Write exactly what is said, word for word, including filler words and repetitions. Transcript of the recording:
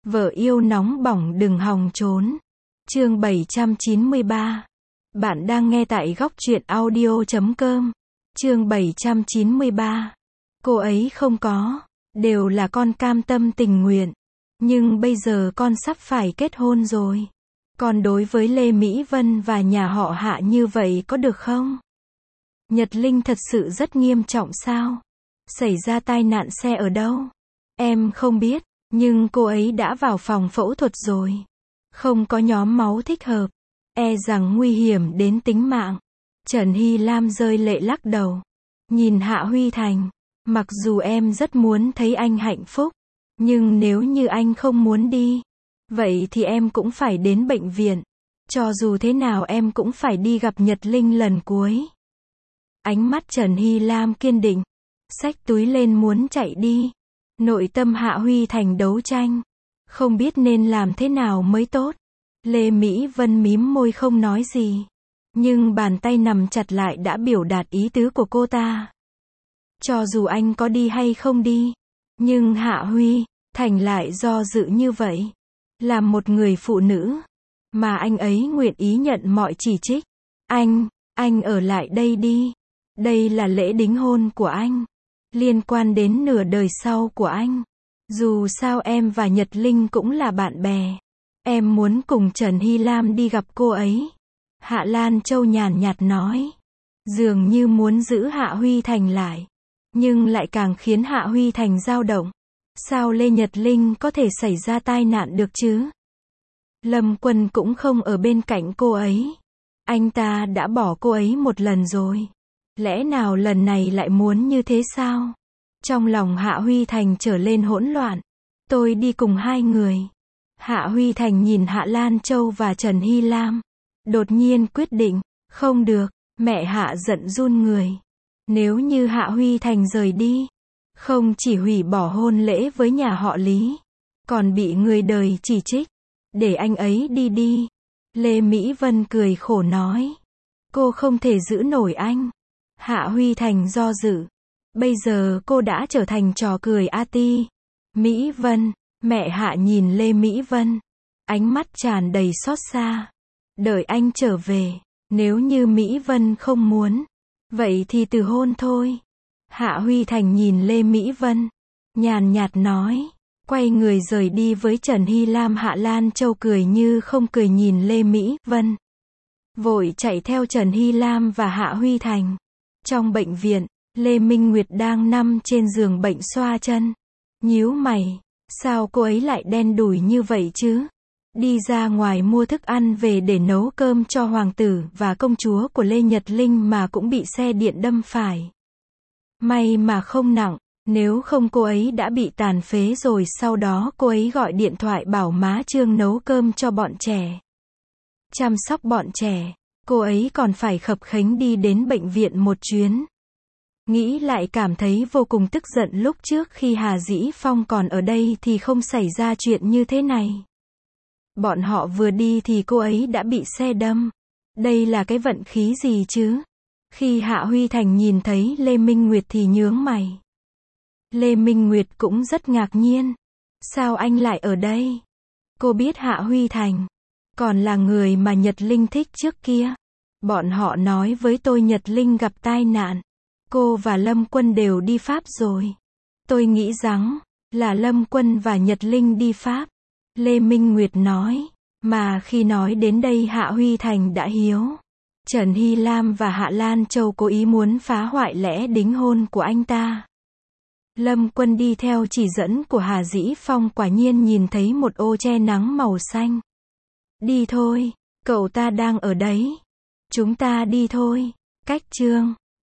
Vợ yêu nóng bỏng đừng hòng trốn. Chương bảy trăm chín mươi ba. Bạn đang nghe tại góc truyện audio chấm com. Chương bảy trăm chín mươi ba. Cô ấy không có, đều là con cam tâm tình nguyện. Nhưng bây giờ con sắp phải kết hôn rồi. Còn đối với Lê Mỹ Vân và nhà họ Hạ như vậy có được không? Nhật Linh thật sự rất nghiêm trọng sao? Xảy ra tai nạn xe ở đâu? Em không biết, nhưng cô ấy đã vào phòng phẫu thuật rồi. Không có nhóm máu thích hợp, e rằng nguy hiểm đến tính mạng. Trần Hy Lam rơi lệ lắc đầu. Nhìn Hạ Huy Thành, mặc dù em rất muốn thấy anh hạnh phúc, nhưng nếu như anh không muốn đi, vậy thì em cũng phải đến bệnh viện. Cho dù thế nào em cũng phải đi gặp Nhật Linh lần cuối. Ánh mắt Trần Hy Lam kiên định, xách túi lên muốn chạy đi. Nội tâm Hạ Huy Thành đấu tranh, không biết nên làm thế nào mới tốt. Lê Mỹ Vân mím môi không nói gì, nhưng bàn tay nằm chặt lại đã biểu đạt ý tứ của cô ta. Cho dù anh có đi hay không đi, nhưng Hạ Huy Thành lại do dự như vậy. Làm một người phụ nữ, mà anh ấy nguyện ý nhận mọi chỉ trích. Anh, anh ở lại đây đi. Đây là lễ đính hôn của anh, liên quan đến nửa đời sau của anh. Dù sao em và Nhật Linh cũng là bạn bè. Em muốn cùng Trần Hy Lam đi gặp cô ấy. Hạ Lan Châu nhàn nhạt nói. Dường như muốn giữ Hạ Huy Thành lại, nhưng lại càng khiến Hạ Huy Thành dao động. Sao Lê Nhật Linh có thể xảy ra tai nạn được chứ? Lâm Quân cũng không ở bên cạnh cô ấy. Anh ta đã bỏ cô ấy một lần rồi. Lẽ nào lần này lại muốn như thế sao? Trong lòng Hạ Huy Thành trở lên hỗn loạn. Tôi đi cùng hai người. Hạ Huy Thành nhìn Hạ Lan Châu và Trần Hy Lam. Đột nhiên quyết định, không được, mẹ Hạ giận run người. Nếu như Hạ Huy Thành rời đi, không chỉ hủy bỏ hôn lễ với nhà họ Lý, còn bị người đời chỉ trích. Để anh ấy đi đi. Lê Mỹ Vân cười khổ nói. Cô không thể giữ nổi anh. Hạ Huy Thành do dự. Bây giờ cô đã trở thành trò cười a ti. Mỹ Vân, mẹ Hạ nhìn Lê Mỹ Vân, ánh mắt tràn đầy xót xa. Đợi anh trở về, nếu như Mỹ Vân không muốn, vậy thì từ hôn thôi. Hạ Huy Thành nhìn Lê Mỹ Vân, nhàn nhạt nói, quay người rời đi với Trần Hy Lam. Hạ Lan Châu cười như không cười nhìn Lê Mỹ Vân, vội chạy theo Trần Hy Lam và Hạ Huy Thành. Trong bệnh viện, Lê Minh Nguyệt đang nằm trên giường bệnh xoa chân. Nhíu mày, sao cô ấy lại đen đủi như vậy chứ? Đi ra ngoài mua thức ăn về để nấu cơm cho hoàng tử và công chúa của Lê Nhật Linh mà cũng bị xe điện đâm phải. May mà không nặng, nếu không cô ấy đã bị tàn phế rồi. Sau đó cô ấy gọi điện thoại bảo má Trương nấu cơm cho bọn trẻ, chăm sóc bọn trẻ. Cô ấy còn phải khập khiễng đi đến bệnh viện một chuyến. Nghĩ lại cảm thấy vô cùng tức giận, lúc trước khi Hà Dĩ Phong còn ở đây thì không xảy ra chuyện như thế này. Bọn họ vừa đi thì cô ấy đã bị xe đâm. Đây là cái vận khí gì chứ? Khi Hạ Huy Thành nhìn thấy Lê Minh Nguyệt thì nhướng mày. Lê Minh Nguyệt cũng rất ngạc nhiên. Sao anh lại ở đây? Cô biết Hạ Huy Thành còn là người mà Nhật Linh thích trước kia. Bọn họ nói với tôi Nhật Linh gặp tai nạn. Cô và Lâm Quân đều đi Pháp rồi. Tôi nghĩ rằng là Lâm Quân và Nhật Linh đi Pháp. Lê Minh Nguyệt nói. Mà khi nói đến đây Hạ Huy Thành đã hiếu. Trần Hy Lam và Hạ Lan Châu cố ý muốn phá hoại lễ đính hôn của anh ta. Lâm Quân đi theo chỉ dẫn của Hà Dĩ Phong quả nhiên nhìn thấy một ô che nắng màu xanh. Đi thôi, cậu ta đang ở đấy. Chúng ta đi thôi. Cách chương